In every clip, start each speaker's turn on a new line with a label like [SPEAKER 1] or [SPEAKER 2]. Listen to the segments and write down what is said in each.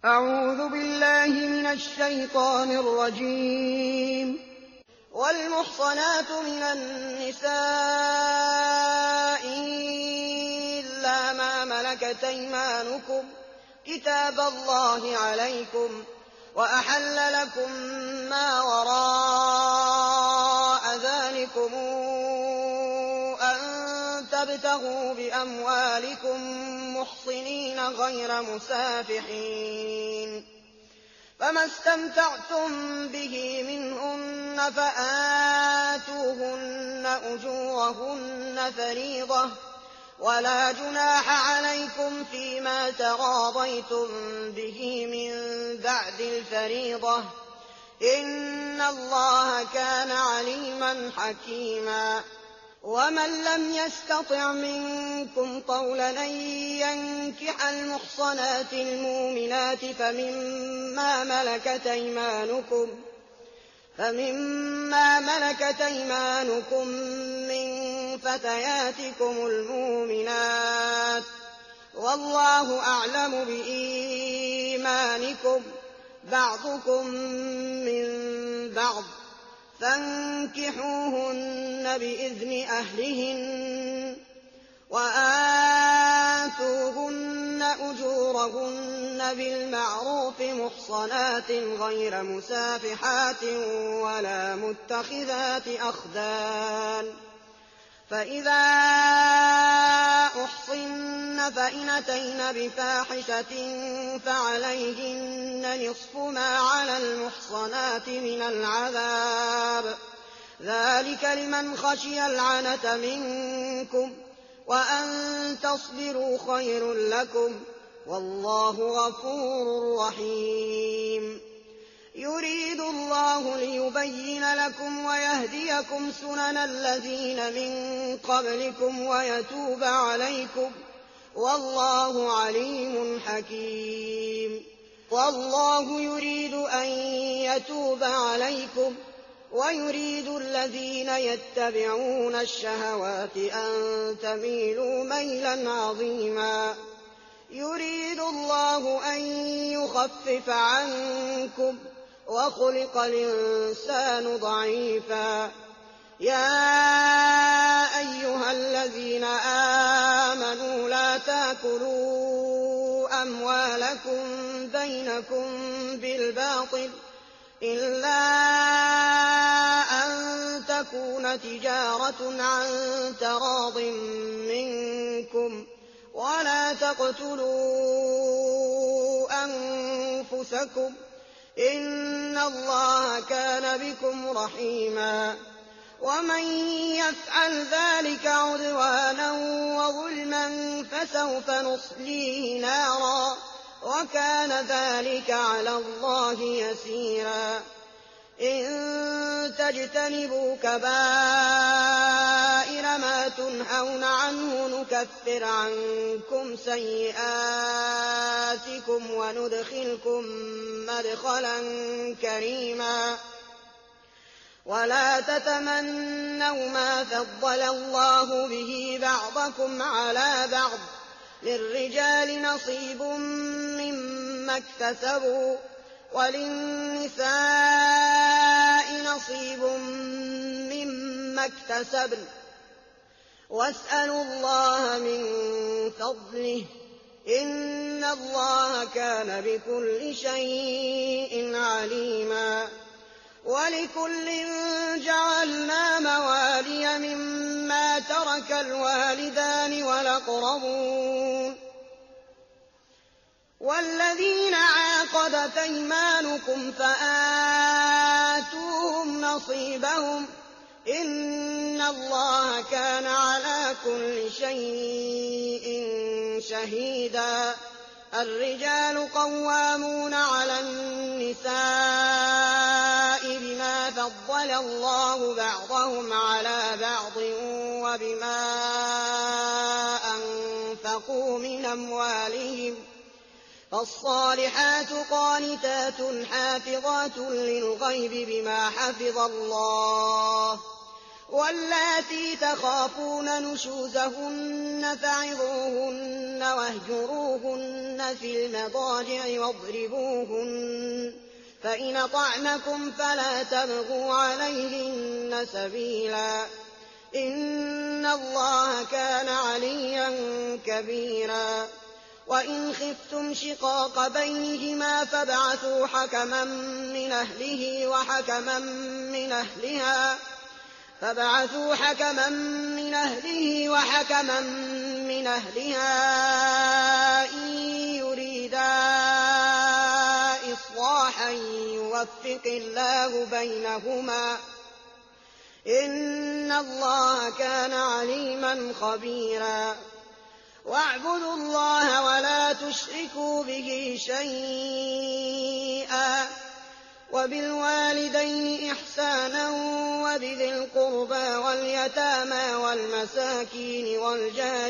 [SPEAKER 1] أعوذ بالله من الشيطان الرجيم. والمحصنات من النساء إلا ما ملكت أيمانكم كتاب الله عليكم، وأحل لكم ما وراء ذلكم أن تبتغوا بأموالكم محصنين غير مسافحين، فما استمتعتم به منهن فآتوهن أجورهن فريضة، ولا جناح عليكم فيما تراضيتم به من بعد الفريضة، إن الله كان عليما حكيما. ومن لم يستطع منكم طولا أن ينكح المحصنات المؤمنات فمما ملكت أيمانكم من فتياتكم المؤمنات، والله أعلم بإيمانكم، بعضكم من بعض، فانكحوهن بإذن أهلهن، وآتوهن أجورهن بالمعروف محصنات غير مسافحات ولا متخذات أخدان. فإذا أحصن فإن أتين بفاحشة فعليهن نصف ما على المحصنات من العذاب، ذلك لمن خشي العنة منكم، وأن تصبروا خير لكم، والله غفور رحيم. يريد الله ليبين لكم ويهديكم سنن الذين من قبلكم ويتوب عليكم، والله عليم حكيم. والله يريد أن يتوب عليكم، ويريد الذين يتبعون الشهوات أن تميلوا ميلا عظيما. يريد الله أن يخفف عنكم، وخلق الإنسان ضعيفا. يا أيها الذين آمنوا لا تأكلوا أموالكم بينكم بالباطل إلا أن تكون تجارة عن تراض منكم، ولا تقتلوا أنفسكم، إن الله كان بكم رحيما. ومن يفعل ذلك عدوانا وظلما فسوف نصليه نارا، وكان ذلك على الله يسيرا. إن تجتنبوا كبائر ما تنهون عنه نكفر عنكم سيئاتكم وندخلكم مدخلا كريما. ولا تتمنوا ما فضل الله به بعضكم على بعض، للرجال نصيب مما اكتسبوا، وللنساء نصيب مما اكتسبن، واسألوا الله من فضله، إن الله كان بكل شيء عليما. ولكل جعلنا موالي مما ترك الوالدان والأقربون، والذين عاقدت أيمانكم فآتوهم نصيبهم، إن الله كان على كل شيء شهيدا. الرجال قوامون على النساء بما فضل الله بعضهم على بعض وبما أنفقوا من أموالهم، فالصالحات قانتات حافظات للغيب بما حفظ الله، واللاتي تخافون نشوزهن فعظوهن واهجروهن في المضاجع واضربوهن، فإن أطعنكم فلا تبغوا عليهن سبيلا، إن الله كان عليا كبيرا. وإن خفتم شقاق بينهما فابعثوا حكما من أهله وحكما من أهلها إن يريدا إصلاحا يوفق الله بينهما، إن الله كان عليما خبيرا. واعبدوا الله ولا تشركوا به شيئا، وبالوالدين إحسانا وبذي القربى واليتامى والمساكين والجار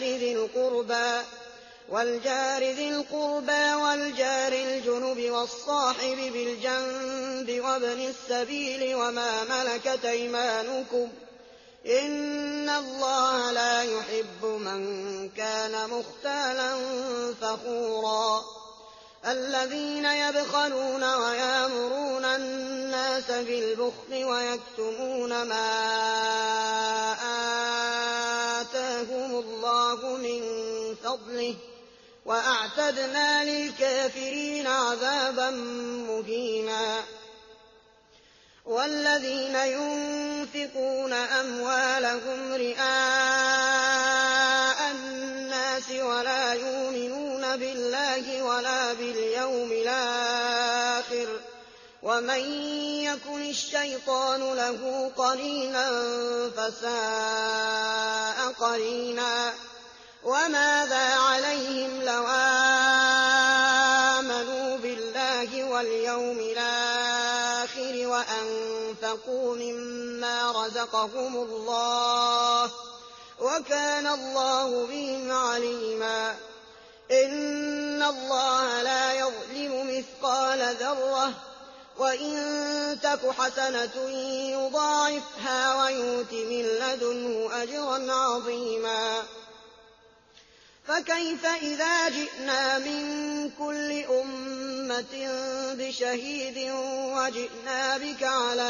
[SPEAKER 1] ذي القربى والجار الجنب والصاحب بالجنب وابن السبيل وما ملكت أيمانكم، إن الله لا يحب من كان مختالا فخورا. الذين يبخلون ويأمرون الناس بالبخل ويكتمون ما آتاهم الله من فضله، وأعتدنا للكافرين عذابا مهينا. والذين ينفقون أموالهم رئاء الناس ولا يؤمنون بالله ولا باليوم الآخر، ومن يكن الشيطان له قرينا فساء قرينا. وماذا عليهم لو آمنوا بالله واليوم الآخر وأنفقوا مما رزقهم الله، وكان الله بهم عليما. إن الله لا يظلم مثقال ذرة، وإن تك حسنة يضاعفها ويؤت من لدنه أجرا عظيما. فكيف إذا جئنا من كل أمة بشهيد وجئنا بك على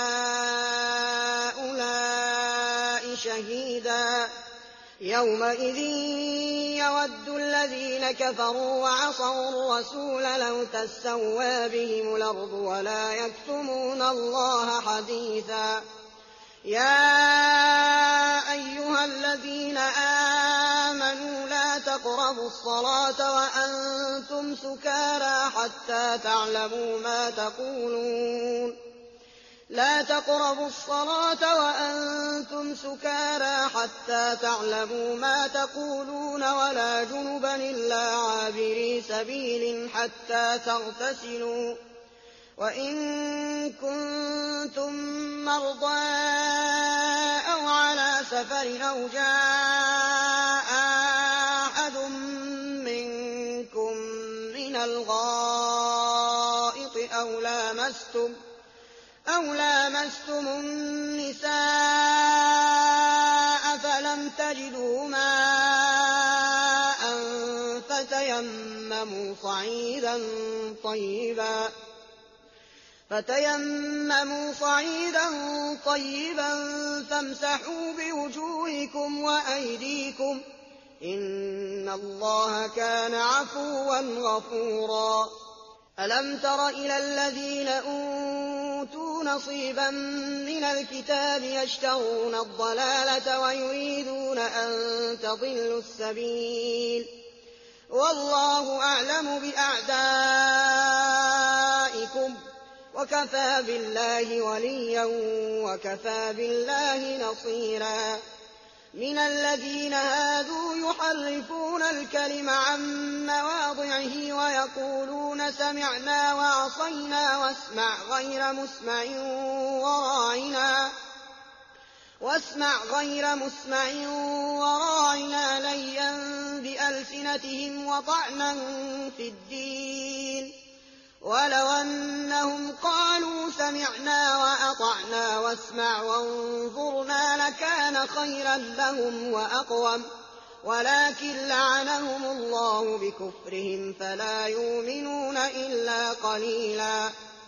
[SPEAKER 1] هؤلاء شهيدا، يومئذ يود الذين كفروا وعصوا الرسول لو تسوى بهم الأرض ولا يكتمون الله حديثا. يا أيها الذين آمنوا لا تقربوا الصلاة وأنتم سكارى حتى تعلموا ما تقولون ولا جنبا إلا عابري سبيل حتى تغتسلوا، وإن كنتم مرضى أو على سفر أو جاء أحد منكم من الغائط أو لامستم النساء فلم تجدوا ماء فتيمموا صعيدا طيبا فامسحوا بوجوهكم وأيديكم، إن الله كان عفوا غفورا. ألم تر إلى الذين أوتوا نصيبا من الكتاب يشترون الضلالة ويريدون أن تضلوا السبيل، والله أعلم بأعدائكم، وكفى بالله وليا وكفى بالله نصيرا. من الذين هادوا يحرفون الكلم عن مواضعه ويقولون سمعنا وعصينا واسمع غير مسمع وراعنا ليا بألسنتهم وطعنا في الدين، ولو أنهم قالوا سمعنا وأطعنا واسمع وانظرنا لكان خيرا لهم وأقوم ولكن لعنهم الله بكفرهم فلا يؤمنون إلا قليلا.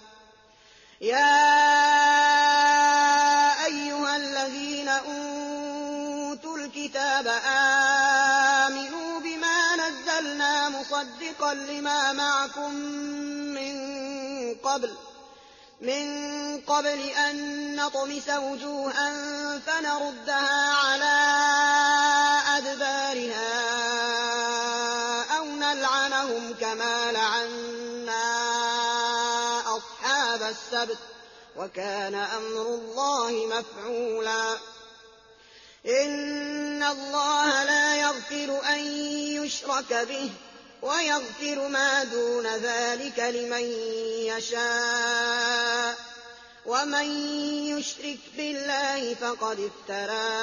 [SPEAKER 1] يا أيها الذين أوتوا الكتاب آمنوا بما نزلنا مصدقا لما معكم من قبل أن نطمس وجوها فنردها على أدبارها أو نلعنهم كما لعنا أصحاب السبت وكان أمر الله مفعولا. إن الله لا يغفر أن يشرك به ويغفر ما دون ذلك لمن يشاء ومن يشرك بالله فقد افترى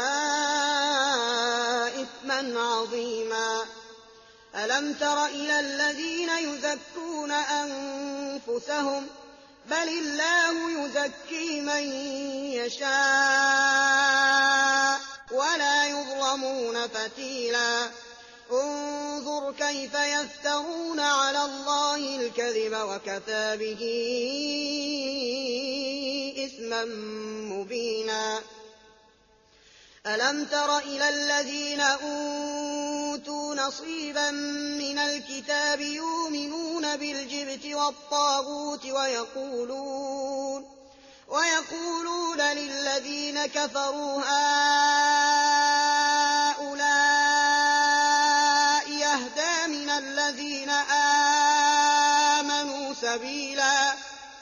[SPEAKER 1] إثما عظيما. ألم تر إلى الذين يزكون أنفسهم بل الله يزكي من يشاء ولا يظلمون فتيلا. انظر كيف يفترون على الله الكذب وكفى به إثما مبينا. ألم تر إلى الذين أوتوا نصيبا من الكتاب يؤمنون بالجبت والطاغوت ويقولون للذين كفروا هؤلاء يهدى من الذين آمنوا سبيلا.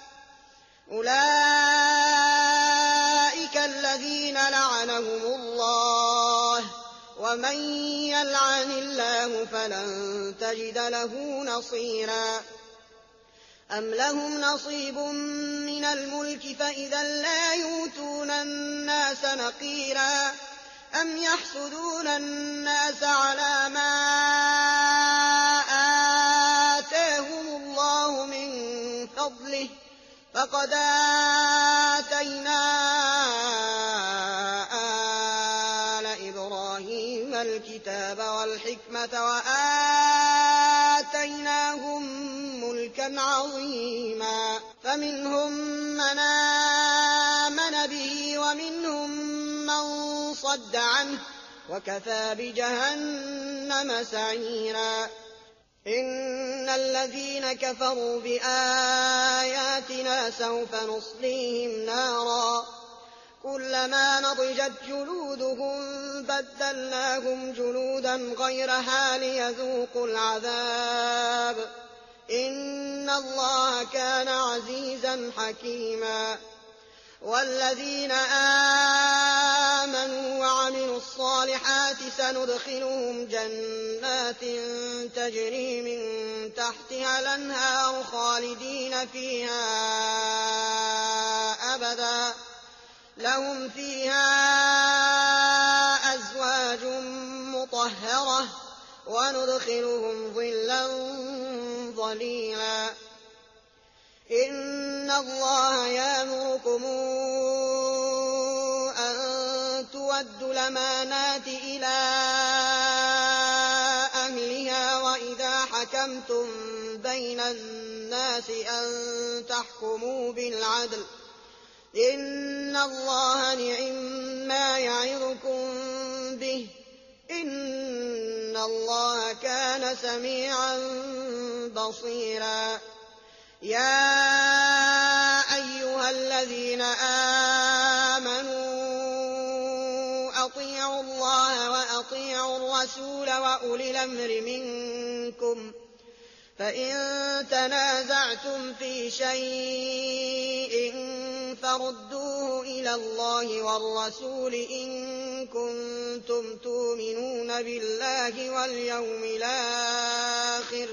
[SPEAKER 1] أولئك الذين لعنهم الله ومن يلعن الله فلن تجد له نصيرا. أم لهم نصيب من الملك فإذا لا يؤتون الناس نقيرا. أم يحسدون الناس على ما آتاهم الله من فضله فقد آتينا آل إبراهيم الكتاب والحكمة وآتيناهم ملكا عظيما. فمنهم من آمن به ومنهم من صد عنه وكفى بجهنم سعيرا. إن الذين كفروا بآياتنا سوف نصليهم نارا كلما نضجت جلودهم بدلناهم جلودا غيرها ليذوقوا العذاب إن الله كان عزيزا حكيما. والذين آمنوا وعملوا الصالحات سندخلهم جنات تجري من تحتها الأنهار خالدين فيها أبدا لهم فيها أزواج مطهرة وندخلهم ظلا ظليلا. إن الله يأمركم أن تؤدوا الأمانات إلى أهلها وإذا حكمتم بين الناس أن تحكموا بالعدل إن الله نعما يعظكم به إن الله كان سميعا بصيرا. يا أيها الذين آمنوا أطيعوا الله وأطيعوا الرسول وأولي الأمر منكم فإن تنازعتم في شيء فردوه إلى الله والرسول إن كنتم تؤمنون بالله واليوم الآخر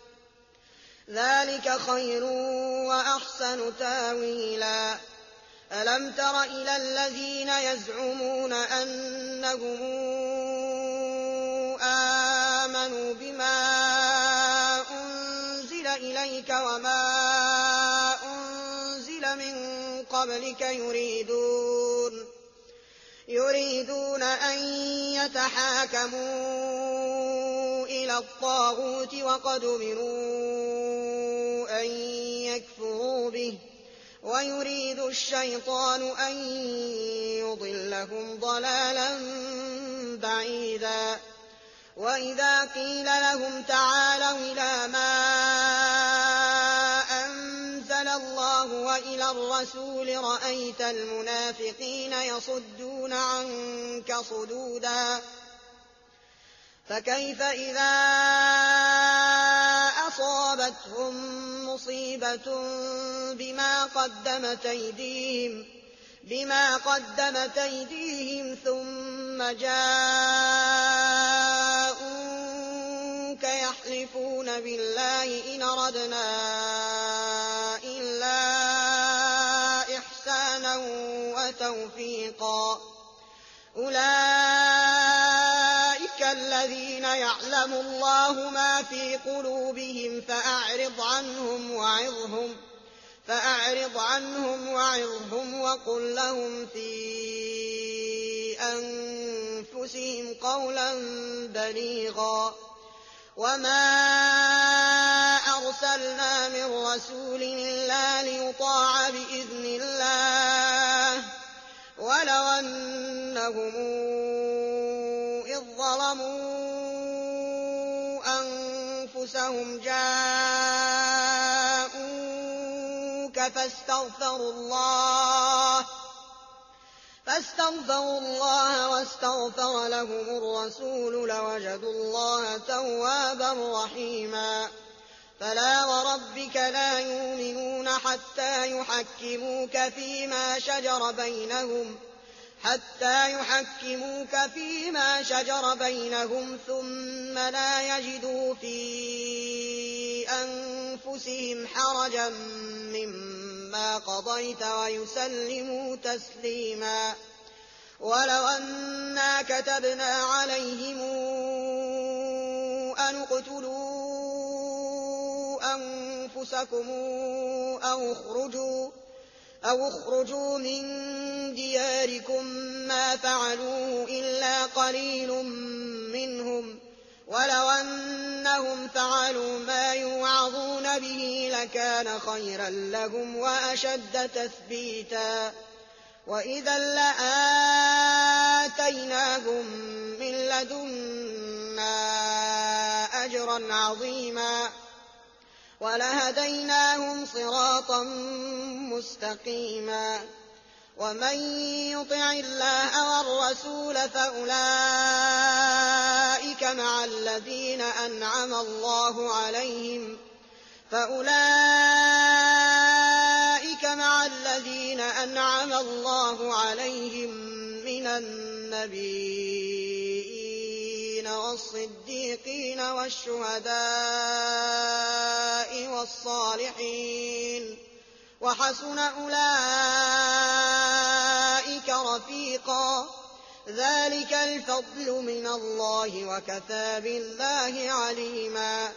[SPEAKER 1] ذلك خير وأحسن تاويلا. ألم تر إلى الذين يزعمون أنهم آمنوا بما أنزل إليك وما أنزل من قبلك يريدون أن يتحاكموا إلى الطاغوت وقد أمروا أن يكفروا به ويريد الشيطان أن يضلهم ضلالا بعيدا وإذا قيل لهم تعالوا إلى ما أنزل الله وإلى الرسول رأيت المنافقين يصدون عنك صدودا فكيف إذا أصابتهم مصيبة بما قدمت أيديهم ثم جاءوك يحلفون بالله إن أردنا إلا إحسانا وتوفيقا أولئك الذين يعلم الله ما في قلوبهم فأعرض عنهم وعظهم وقل لهم في أنفسهم قولا بليغا وما أرسلنا من رسول إلا ليطاع بإذن الله ولو أنهم إذ ظلموا أنفسهم جاءوك فاستغفروا الله واستغفر لهم الرسول لوجدوا الله توابا رحيما فلا وربك لا يؤمنون حتى يحكموك فيما شجر بينهم ثم لا يجدوا في أنفسهم حرجا مما قضيت ويسلموا تسليما ولو أنا كتبنا عليهم أن اقتلوا أنفسكم أو اخرجوا من دياركم ما فعلوه إلا قليل منهم ولو أنهم فعلوا ما يوعظون به لكان خيرا لهم وأشد تثبيتا وإذا لآتيناهم من لدنا أجرا عظيما ولهديناهم صراطا مستقيما ومن يطع الله والرسول فأولئك مع الذين أنعم الله عليهم من النبيين والصديقين والشهداء والصالحين وحسن أولئك رفيقا ذلك الفضل من الله وكفى بالله عليما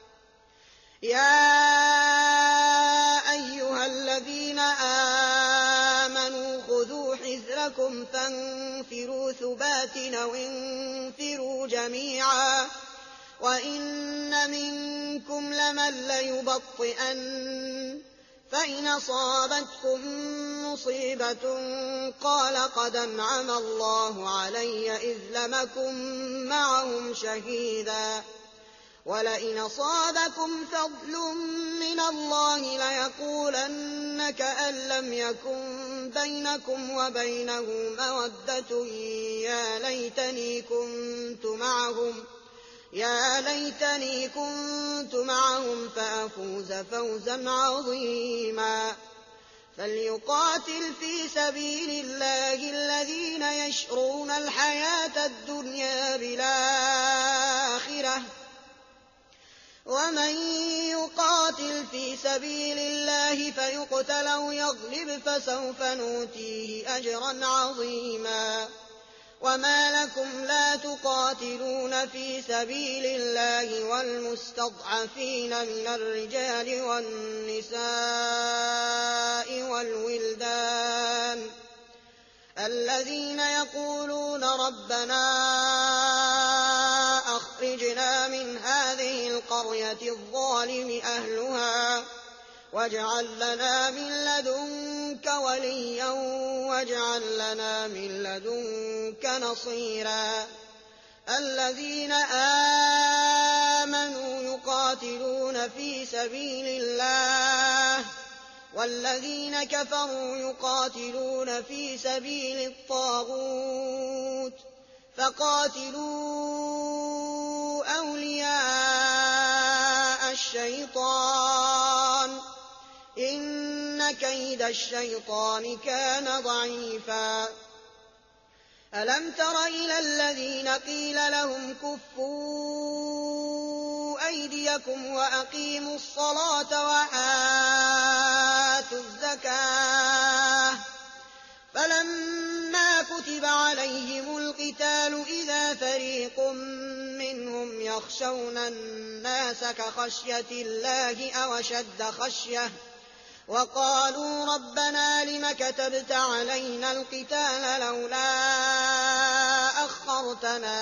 [SPEAKER 1] يا أيها الذين آمنوا خذوا حذركم فانفروا ثبات أو انفروا جميعا وإن منكم لمن ليبطئن فإن أصابتكم مصيبة قال قد أنعم الله علي إذ لم أكن معهم شهيدا ولئن أصابكم فضل من الله ليقولن كأن لم يكن بينكم وبينه مودة يا ليتني كنت معهم فأفوز فوزا عظيما فليقاتل في سبيل الله الذين يشرون الحياة الدنيا بالآخرة ومن يقاتل في سبيل الله فيقتل أو يغلب فسوف نؤتيه أجرا عظيما وما لكم لا تقاتلون في سبيل الله والمستضعفين من الرجال والنساء والولدان الذين يقولون ربنا أخرجنا من هذه القرية الظالم أهلها واجعل لنا من لدنك وليا واجعل لنا من لدنك نصيرا الذين آمنوا يقاتلون في سبيل الله والذين كفروا يقاتلون في سبيل الطاغوت فقاتلوا أولياء الشيطان إن كيد الشيطان كان ضعيفا ألم تر إلى الذين قيل لهم كفوا أيديكم وأقيموا الصلاة وآتوا الزكاة فلما كتب عليهم القتال إذا فريق منهم يخشون الناس كخشية الله أو أشد خشية وقالوا ربنا لم كتبت علينا القتال لولا أخرتنا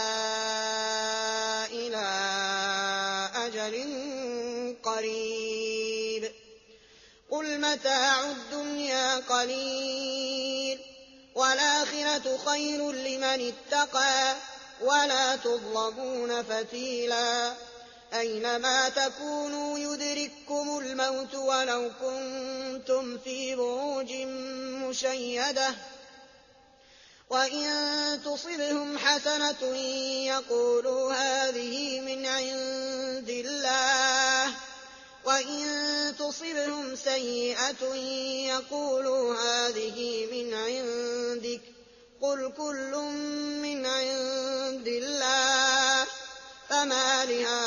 [SPEAKER 1] إلى أجل قريب قل متاع الدنيا قليل والآخرة خير لمن اتقى ولا تظلمون فتيلا أينما تكونوا يدرككم الموت ولو كنتم في بروج مشيدة وإن تصبهم حسنة يقولوا هذه من عند الله وإن تصبهم سيئة يقولوا هذه من عندك قل كل من عند الله فما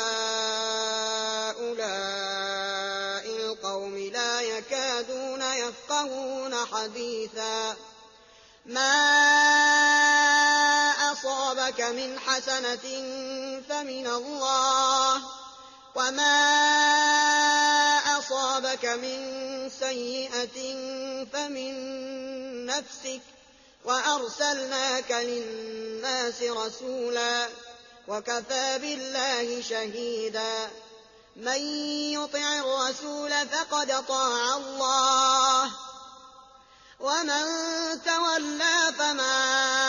[SPEAKER 1] لهؤلاء القوم لا يكادون يفقهون حديثا ما أصابك من حسنة فمن الله وما أصابك من سيئة فمن نفسك وأرسلناك للناس رسولا وكفى بالله شهيدا من يطع الرسول فقد طاع الله ومن تولى فما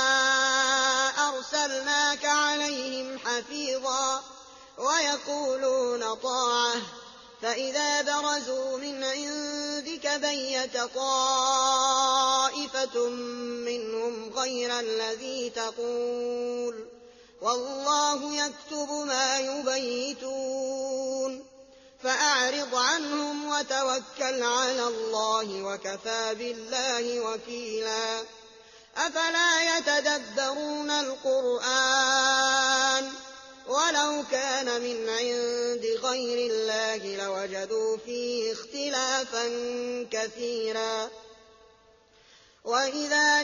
[SPEAKER 1] أرسلناك عليهم حفيظا ويقولون طاعة فإذا برزوا من عندك بيت طائفة منهم غير الذي تقول والله يكتب ما يبيتون فأعرض عنهم وتوكل على الله وكفى بالله وكيلا أفلا يتدبرون القرآن ولو كان من عند غير الله لوجدوا فيه اختلافا كثيرا وإذا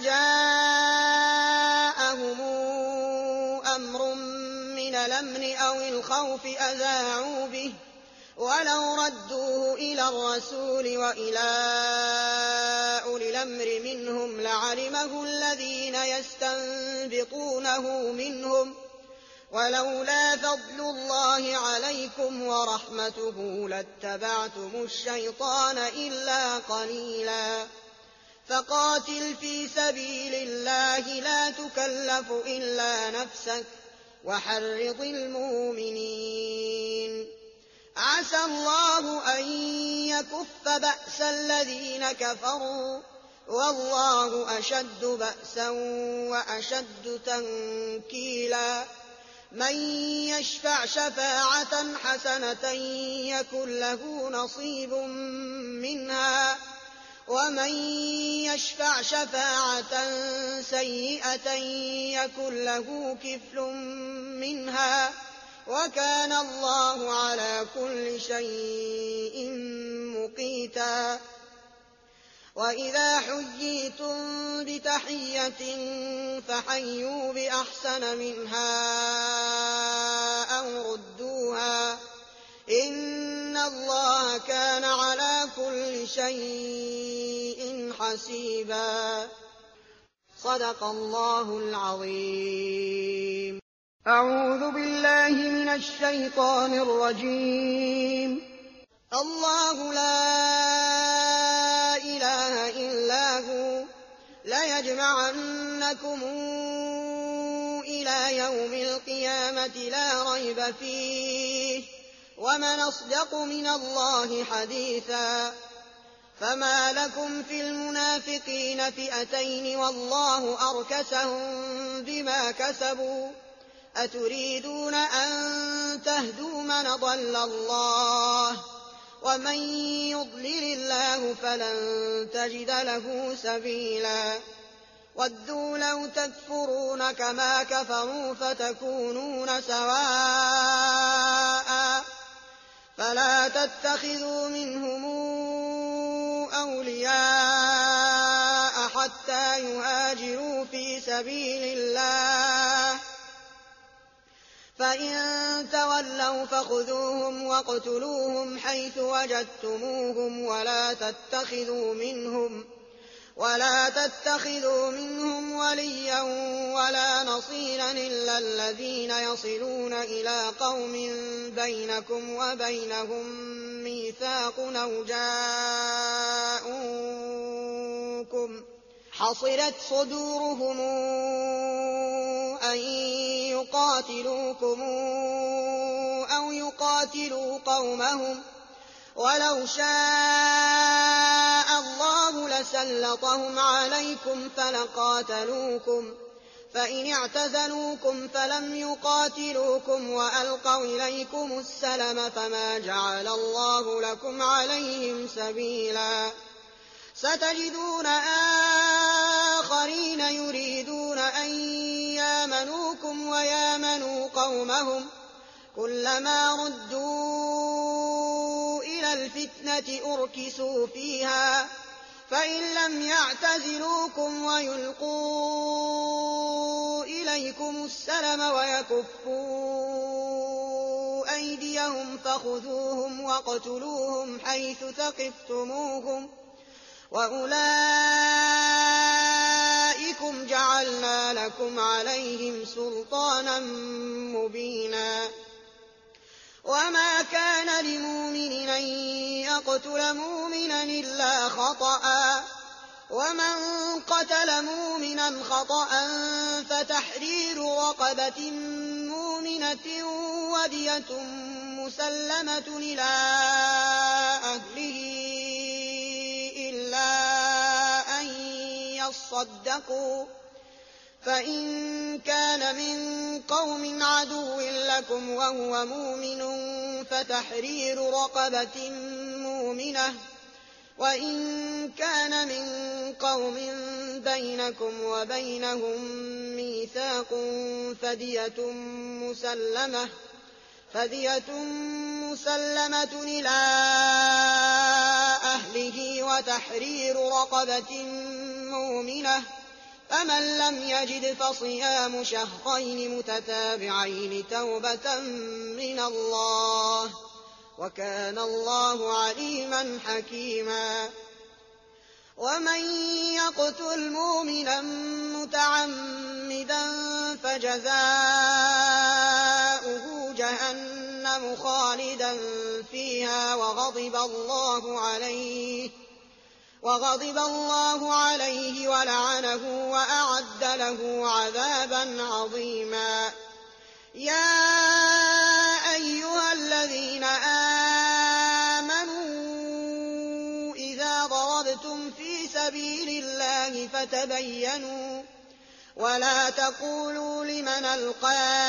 [SPEAKER 1] جاءهم أمر من الأمن أو الخوف أذاعوا به ولو ردوه إلى الرسول وإلى أولي الأمر منهم لعلمه الذين يستنبطونه منهم ولولا فضل الله عليكم ورحمته لاتبعتم الشيطان إلا قليلا فقاتل في سبيل الله لا تكلف إلا نفسك وحرض المؤمنين عسى الله أن يكف بأس الذين كفروا والله أشد بأسا وأشد تنكيلا من يشفع شفاعة حسنة يكن له نصيب منها ومن يشفع شفاعة سيئة يكن له كفل منها وكان الله على كل شيء مقيتا وَإِذَا حُيِّيتُم بِتَحِيَّةٍ فَحَيُّوا بِأَحْسَنَ مِنْهَا أَوْ رُدُّوهَا ۗ إِنَّ اللَّهَ كَانَ عَلَىٰ كُلِّ شَيْءٍ حَسِيبًا. صدق الله العظيم. أعوذ بالله من الشيطان الرجيم. الله لا إله إلا هو ليجمعنكم إلى يوم القيامة لا ريب فيه ومن أصدق من الله حديثا. فما لكم في المنافقين فئتين والله أركسهم بما كسبوا أتريدون أن تهدوا من ضل الله ومن يضلل الله فلن تجد له سبيلا. ودوا لو تكفرون كما كفروا فتكونون سواء فلا تتخذوا منهم أولياء حتى يهاجروا في سبيل الله فإن تولوا فخذوهم واقتلوهم حيث وجدتموهم ولا تتخذوا منهم وليا ولا نصيرا إلا الذين يصلون إلى قوم بينكم وبينهم ميثاق أو جاءوكم حصرت صدورهم أن يقاتلوكم أو يقاتلوا قومهم ولو شاء الله لسلطهم عليكم فلقاتلوكم فإن اعتزلوكم فلم يقاتلوكم وألقوا إليكم السلم فما جعل الله لكم عليهم سبيلا. ستجدون آخرين يريدون أن يامنوكم ويامنوا قومهم كلما ردوا إلى الفتنة أركسوا فيها فإن لم يعتزلوكم ويلقوا إليكم السلم ويكفوا أيديهم فخذوهم واقتلوهم حيث ثقفتموهم وأولئكم جعلنا لكم عليهم سلطانا مبينا. وما كان لمؤمن أن يقتل مؤمنا إلا خطأ ومن قتل مؤمنا خطأ فتحرير رقبة مؤمنة ودية مسلمة إلى أهله إلا أن يصدقوا فإن كان من قوم عدو لكم وهو مؤمن فتحرير رقبة مؤمنة وإن كان من قوم بينكم وبينهم ميثاق فدية مسلمة إلى أهله وتحرير رقبة مؤمنة فمن لم يجد فصيام شهرين متتابعين توبة من الله وكان الله عليما حكيما. ومن يقتل مؤمنا متعمدا فجزاؤه جهنم خالدا فيها وغضب الله عليه ولعنه وأعد له عذابا عظيما. يا أيها الذين آمنوا إذا ضربتم في سبيل الله فتبينوا ولا تقولوا لمن ألقى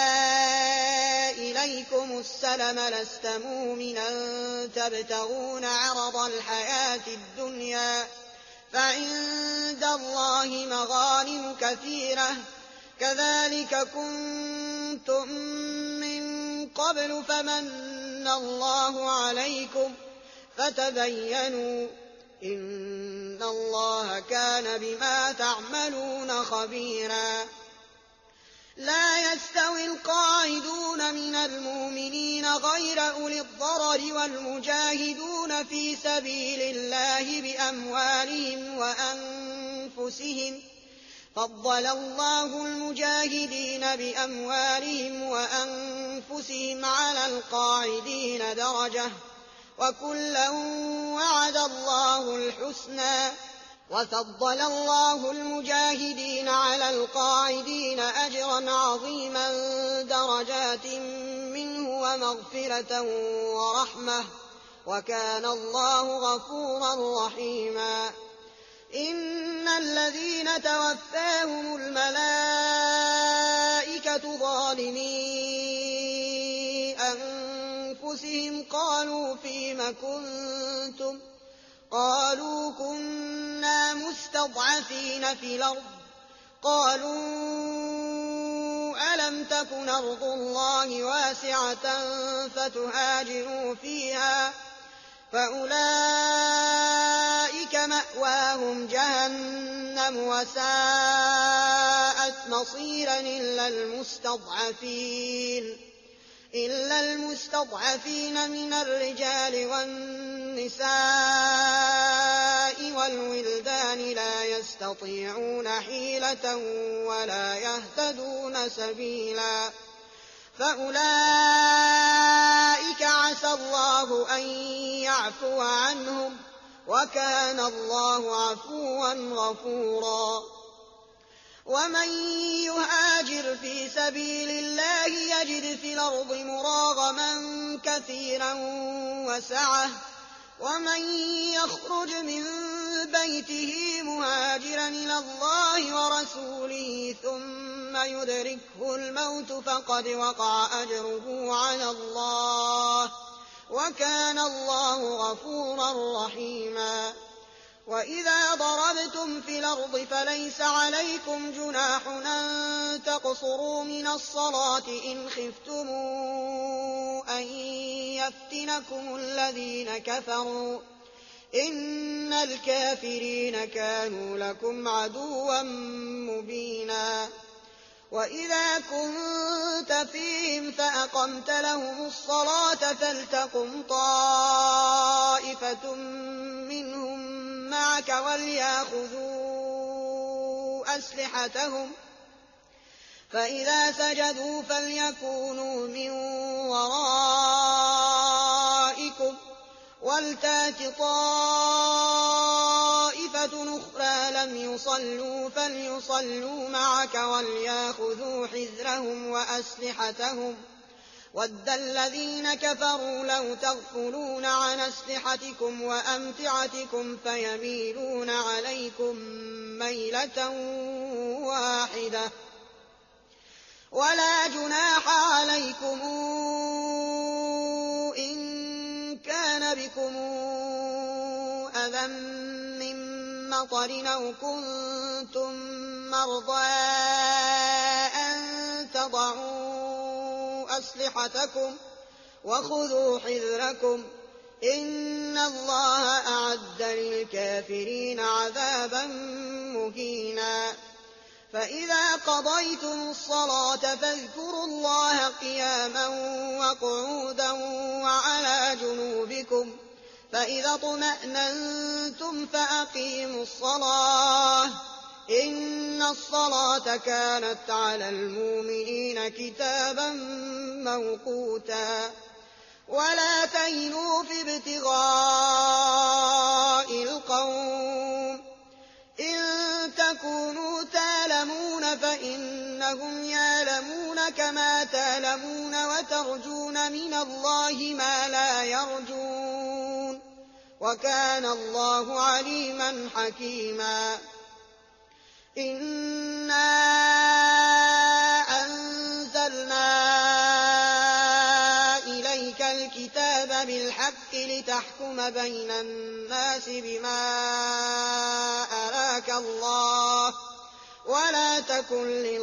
[SPEAKER 1] إليكم السلم لست مؤمنا تبتغون عرض الحياة الدنيا فعند الله مغانم كثيرة كذلك كنتم من قبل فمن الله عليكم فتبينوا إن الله كان بما تعملون خبيرا. لا يستوي القاعدون من المؤمنين غير أولي الضرر والمجاهدون في سبيل الله بأموالهم وأنفسهم. فضل الله المجاهدين بأموالهم وأنفسهم على القاعدين درجة، وكلا وعد الله الحسنى. وفضل الله المجاهدين على القاعدين أجرا عظيما درجات منه ومغفرة ورحمة، وكان الله غفورا رحيما. إن الذين توفاهم الملائكة ظالمي أنفسهم قالوا فيم كنتم؟ قالوا كنا مستضعفين في الأرض. قالوا ألم تكن أرض الله واسعة فتهاجروا فيها؟ فأولئك مأواهم جهنم وساءت مصيرا إلا المستضعفين من الرجال والنساء والولدان لا يستطيعون حيلة ولا يهتدون سبيلا. فأولئك عسى الله أن يعفو عنهم، وكان الله عفوا غفورا. ومن يهاجر في سبيل الله يجد في الأرض مراغما كثيرا وسعة، ومن يخرج من بيته مهاجرا إلى الله ورسوله ثم يدركه الموت فقد وقع أجره على الله، وكان الله غفورا رحيما. وإذا ضربتم في الأرض فليس عليكم جناح أن تقصروا من الصلاة إن خفتم أن يفتنكم الذين كفروا، إن الكافرين كانوا لكم عدوا مبينا. وإذا كنت فيهم فأقمت لهم الصلاة فلتقم طائفة منهم معك وليأخذوا أسلحتهم، فإذا سجدوا فليكونوا من ورائكم ولتات طائفة أخرى لم يصلوا فليصلوا معك وليأخذوا حذرهم وأسلحتهم. وَدَّ الَّذِينَ كَفَرُوا لَوْ تَغْفُلُونَ عَنْ أَسْلِحَتِكُمْ وَأَمْتِعَتِكُمْ فَيَمِيلُونَ عَلَيْكُمْ مَيْلَةً وَاحِدَةً. وَلَا جُنَاحَ عَلَيْكُمْ إِن كَانَ بِكُمْ أَذًى مِّن مَّطَرٍ أَوْ كُنتُم مَّرْضَىٰ أَن تَضَعُوا أسلحتكم وخذوا حذركم، إن الله أعد للكافرين عذابا مهينا. فإذا قضيتم الصلاة فاذكروا الله قياما وقعودا وعلى جنوبكم، فإذا اطمأننتم فأقيموا الصلاة، إن الصلاة كانت على المؤمنين كتابا موقوتا. ولا تهنوا في ابتغاء القوم، إن تكونوا تألمون فإنهم يألمون كما تألمون وترجون من الله ما لا يرجون، وكان الله عليما حكيما. إنا أنزلنا إليك الكتاب بالحق لتحكم بين الناس بما أراك الله، ولا تكن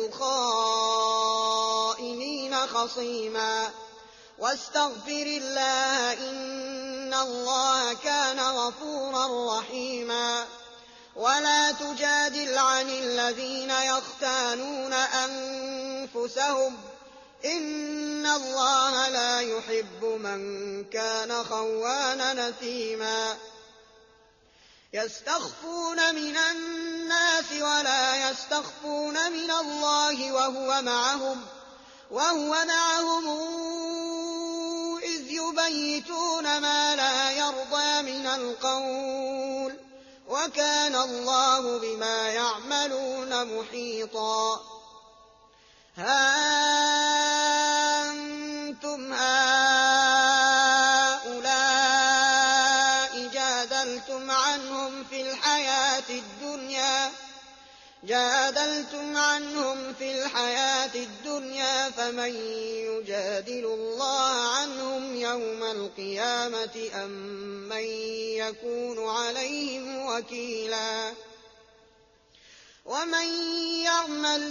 [SPEAKER 1] للخائنين خصيما. واستغفر الله إن الله كان غفورا رحيما ولا تجادل عن الذين يختانون أنفسهم إن الله لا يحب من كان خوانا نثيما يستخفون من الناس ولا يستخفون من الله وهو معهم إذ يبيتون ما لا يرضى من القول وكان الله بما يعملون محيطا ها أنتم هؤلاء جادلتم عنهم في الحياة الدنيا فمن يجادل الله عنهم يوم القيامة أم من يكون عليهم وكيلا ومن يعمل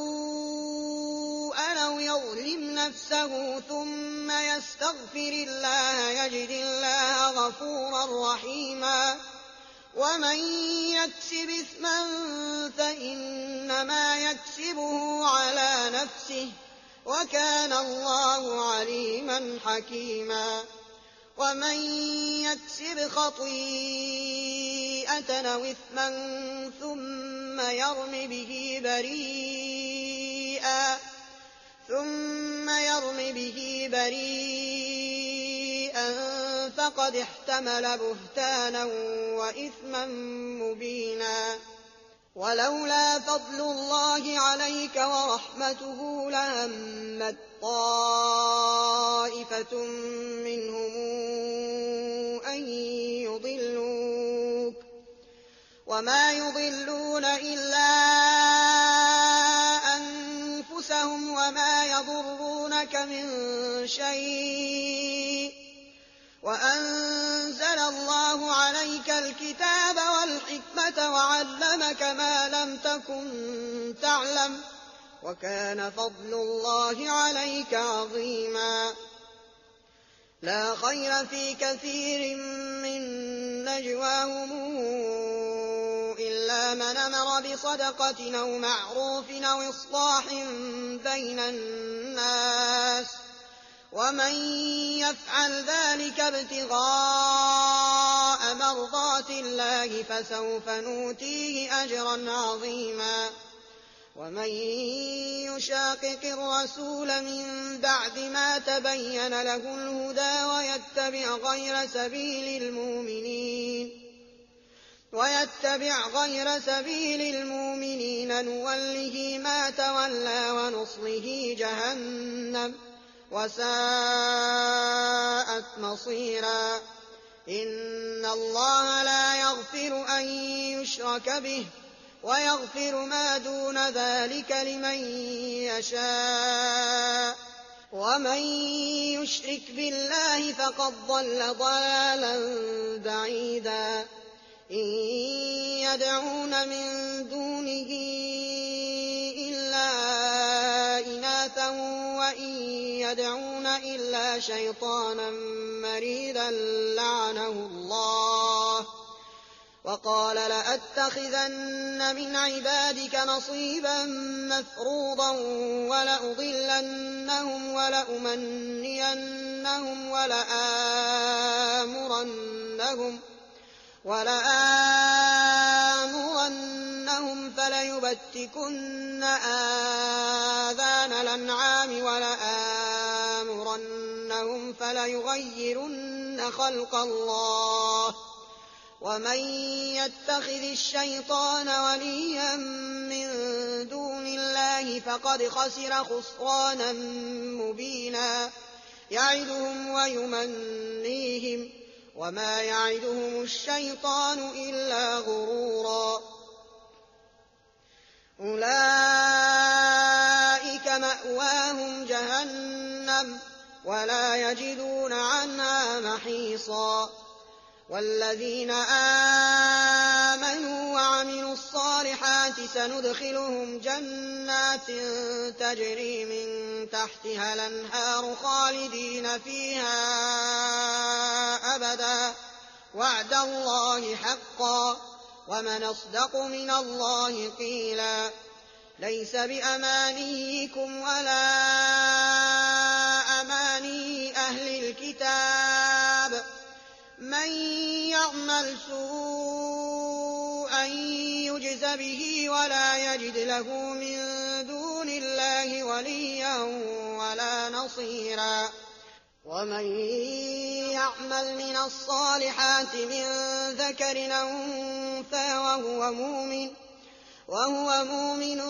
[SPEAKER 1] سوءا أو يظلم نفسه ثم يستغفر الله يجد الله غفورا رحيما ومن يكسب إثما فإنما يكسبه على نفسه وكان الله عليما حكيما ومن يكسب خطيئة أو إثما ثم يرم به بريئا فقد احتمل بهتانا وإثما مبينا ولولا فضل الله عليك ورحمته لهمت طائفة منهم أن يضلوك وما يضلون إلا أنفسهم وما يضرونك من شيء وأنزل الله عليك الكتاب والحكمة وعلمك ما لم تكن تعلم وكان فضل الله عليك عظيما لا خير في كثير من نجواهم إلا من أمر بصدقة أو معروف أو إصلاح بين الناس ومن يفعل ذلك ابتغاء مرضات الله فسوف نؤتيه أجرا عظيما ومن يشاقق الرسول من بعد ما تبين له الهدى ويتبع غير سبيل المؤمنين نوله ما تولى ونصله جهنم وساءت مصيرا إن الله لا يغفر أن يشرك به ويغفر ما دون ذلك لمن يشاء ومن يشرك بالله فقد ضل ضلالا بعيدا إن يدعون من دونه إلا إناثا وإن يدعون إلا شيطانا مريدا لعنه الله وقال لأتخذن من عبادك نصيبا مفروضا ولأضلنهم ولآمرنهم فليبتكن آذان الأنعام ولآمرنهم فليغيرن خلق الله ومن يتخذ الشيطان وليا من دون الله فقد خسر خسرانا مبينا يعدهم ويمنيهم وما يعدهم الشيطان إلا غرورا أولئك مأواهم جهنم ولا يجدون عنها محيصا والذين آمنوا وعملوا الصالحات سندخلهم جنات تجري من تحتها الأنهار خالدين فيها أبدا وعد الله حقا ومن أصدق من الله قيلا ليس بأمانيكم ولا أماني أهل الكتاب من يعمل سوءا يجز به ولا يجد له من دون الله وليا ولا نصيرا ومن يعمل من الصالحات من ذكر أو أنثى وهو مؤمن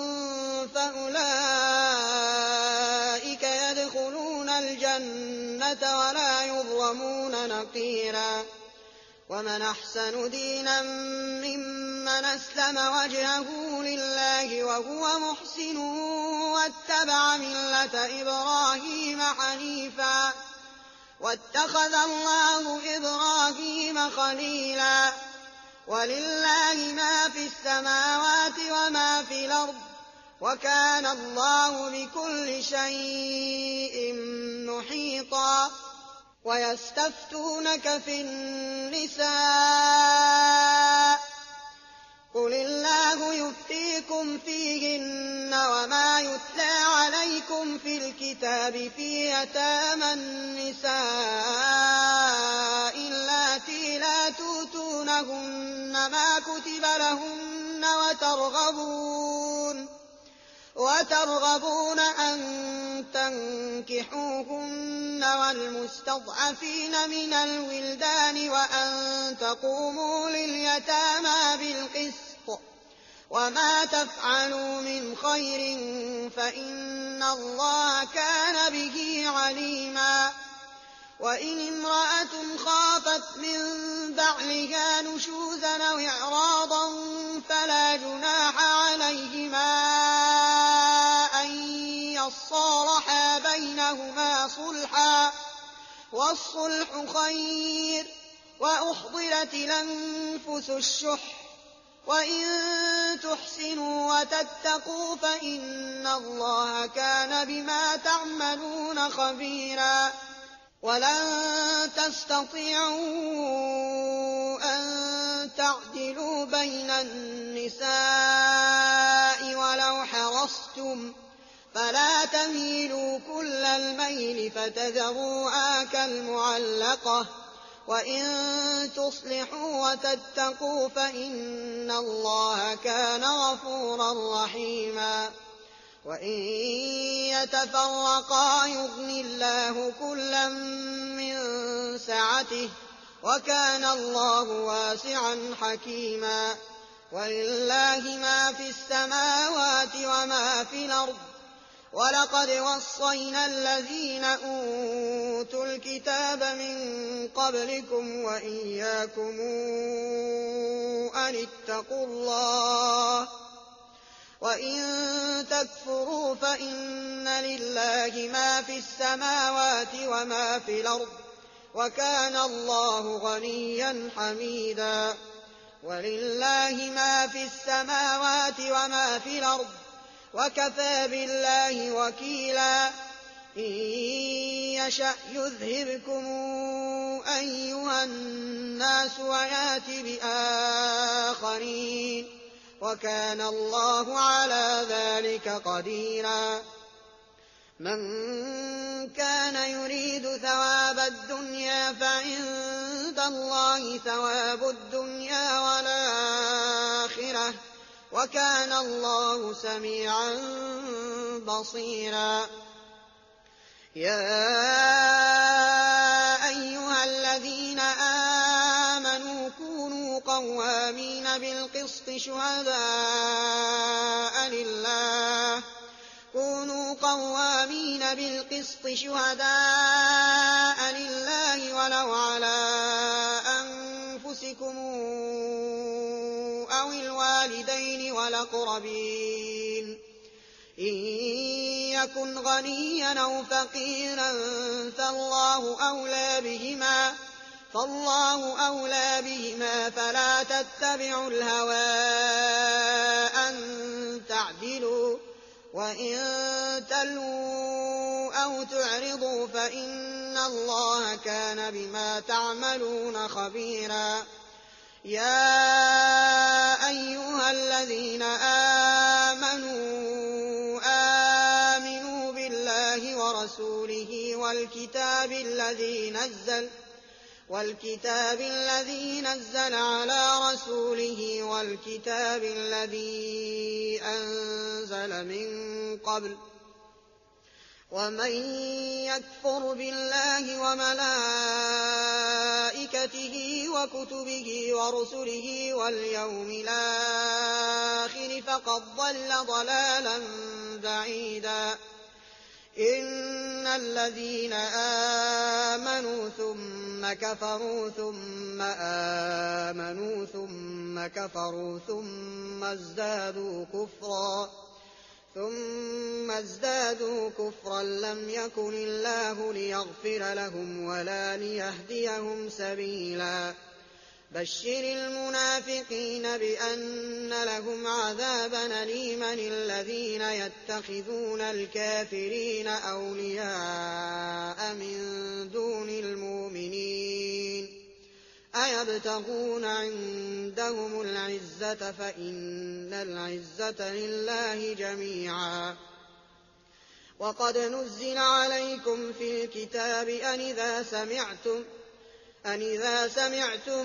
[SPEAKER 1] فأولئك يدخلون الجنة ولا يظلمون نقيرا ومن أحسن دينا ممن أسلم وجهه لله وهو محسن واتبع ملة إبراهيم حنيفا واتخذ الله إبراهيم خليلا ولله ما في السماوات وما في الأرض وكان الله بكل شيء محيطا ويستفتونك في النساء قل الله يفتيكم فيهن وما يتلى عليكم في الكتاب في يتامى النساء اللاتي لا تؤتونهن ما كتب لهن وترغبون أن تنكحوهن والمستضعفين من الولدان وأن تقوموا لليتامى بالقسط وما تفعلوا من خير فإن الله كان به عليما وإن امرأة خافت من بعلها نشوزا أو إعراضا فلا جناح عليهما أن يصالحا بينهما صلحا والصلح خير وأحضرت الأنفس الشح وإن تحسنوا وتتقوا فإن الله كان بما تعملون خبيرا ولن تستطيعوا أن تعدلوا بين النساء ولو حرصتم فلا تميلوا كل الميل فتذروها كالمعلقة وإن تصلحوا وتتقوا فإن الله كان غفورا رحيما وإن يتفرقا يغن الله كلا من سعته وكان الله واسعا حكيما ولله ما في السماوات وما في الأرض ولقد وصينا الذين أوتوا الكتاب من قبلكم وإياكم أن اتقوا الله وإن تكفروا فإن لله ما في السماوات وما في الأرض وكان الله غنيا حميدا ولله ما في السماوات وما في الأرض وكفى بالله وكيلا إن يشأ يذهبكم أيها الناس ويات بآخرين وكان الله على ذلك قديرا من كان يريد ثواب الدنيا فعند الله ثواب الدنيا والآخرة وكان الله سميعا بصيرا يا أيها الذين آمنوا كونوا قوامين بالقسط شهداء لله ولو على أنفسكم أو الوالدين والأقربين إن يكن غنيا أو فقيرا فالله أولى بهما فلا تتبعوا الهوى أن تعدلوا وإن تلووا أو تعرضوا فإن الله كان بما تعملون خبيرا. يا أيها الذين آمنوا بالله ورسوله والكتاب الذي نزل على رسوله والكتاب الذي أنزل من قبل، ومن يكفر بالله وملائكته وكتبه ورسله واليوم الآخر فقد ضل ضلالا بعيدا. إن الذين آمنوا ثم كفروا ثم آمنوا ثم كفروا ثم ازدادوا كفرا لم يكن الله ليغفر لهم ولا ليهديهم سبيلا. بشر المنافقين بأن لهم عذابا أليما الذين يتخذون الكافرين أولياء من دون المؤمنين أيبتغون عندهم العزة فإن العزة لله جميعا. وقد نزل عليكم في الكتاب أن إذا سمعتم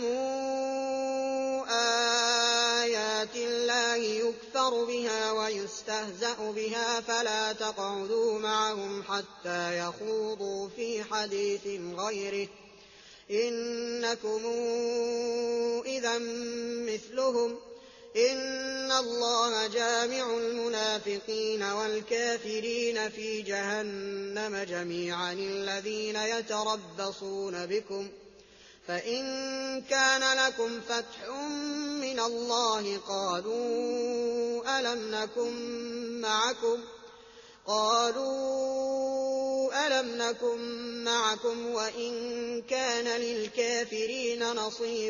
[SPEAKER 1] آيات الله يكفر بها ويستهزأ بها فلا تقعدوا معهم حتى يخوضوا في حديث غيره إنكم إذا مثلهم. إن الله جامع المنافقين والكافرين في جهنم جميعا. الذين يتربصون بكم فإن كان لكم فتح من الله قالوا ألم نكن معكم وإن كان للكافرين نصيب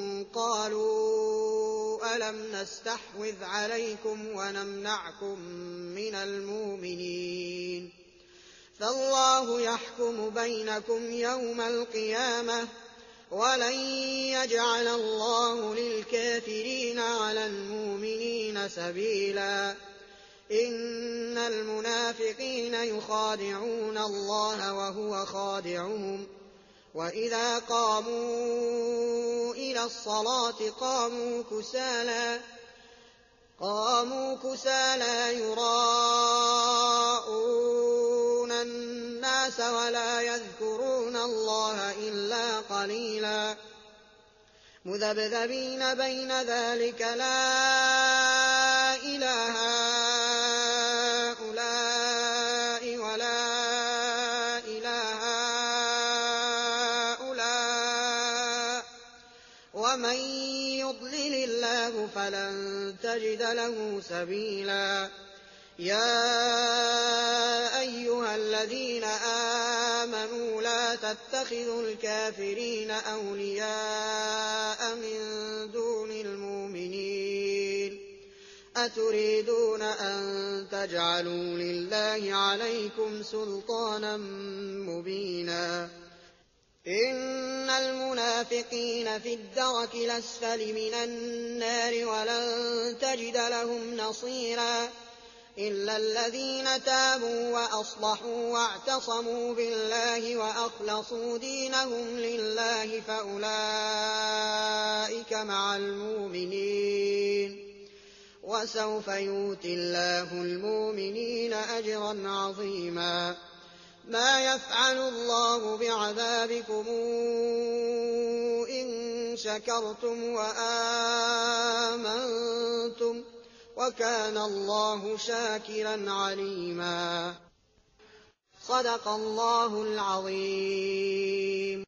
[SPEAKER 1] قالوا ألم نستحوذ عليكم ونمنعكم من المؤمنين فالله يحكم بينكم يوم القيامة ولن يجعل الله للكافرين على المؤمنين سبيلا. إن المنافقين يخادعون الله وهو خادعهم وإذا قاموا إلى الصلاة قاموا كسالى يراءون الناس ولا يذكرون الله إلا قليلا. مذبذبين بين ذلك لا إله هؤلاء ولا إله هؤلاء ومن يضلل الله فلن تجد له سبيلا. يا أيها الذين آمنوا لا تتخذوا الكافرين أولياء من دون المؤمنين أتريدون أن تجعلوا لله عليكم سلطانا مبينا. إن المنافقين في الدرك الأسفل من النار ولن تجد لهم نصيرا إلا الذين تابوا وأصلحوا واعتصموا بالله وأخلصوا دينهم لله فأولئك مع المؤمنين وسوف يؤتي الله المؤمنين أجرا عظيما. ما يفعل الله بعذابكم إن شكرتم وآمنتم وكان الله شاكرا عليما. صدق الله العظيم.